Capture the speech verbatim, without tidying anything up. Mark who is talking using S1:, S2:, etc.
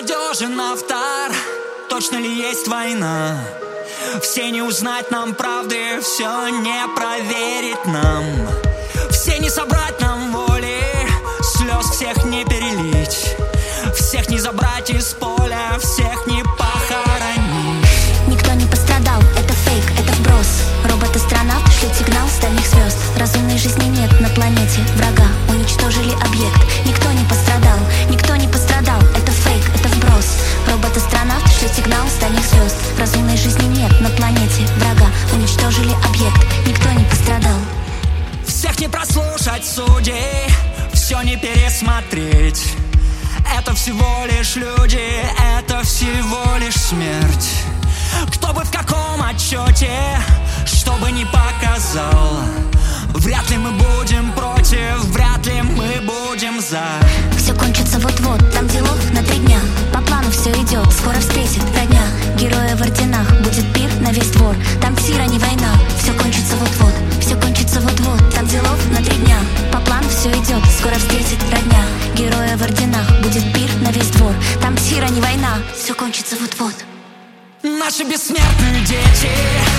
S1: надежен автор. Точно ли есть война? Все не узнать нам правды, все не проверить нам. Все не собрать нам воли, слез всех не перелить. Всех не забрать из поля, всех не похоронить.
S2: Никто не пострадал, это фейк, это вброс. Робот-астронавт шлет сигнал с дальних звезд. Разумной жизни нет на планете врага. Уничтожили объект, никто не пострадал. Никто не пострадал, это фейк, это вброс. Робот-астронавт шлет сигнал с дальних звезд. Разумной жизни нет на планете врага. Уничтожили объект, никто не пострадал.
S1: Всех не прослушать судей, все не пересмотреть. Это всего лишь люди, это всего лишь смерть. Кто бы в каком отчете, что бы ни показал, вряд ли мы будем против, вряд ли мы будем за.
S2: Все кончится вот-вот, там делов на три дня. По плану все идет, скоро встретит родня. Героя в орденах, будет пир на весь двор. Там тира, не война, все кончится вот-вот. Все кончится вот-вот, там делов на три дня. По плану все идет, скоро встретит родня. Героя в орденах, будет пир на весь двор. Там тира, не война, все кончится вот-вот.
S1: Наши бессмертные дети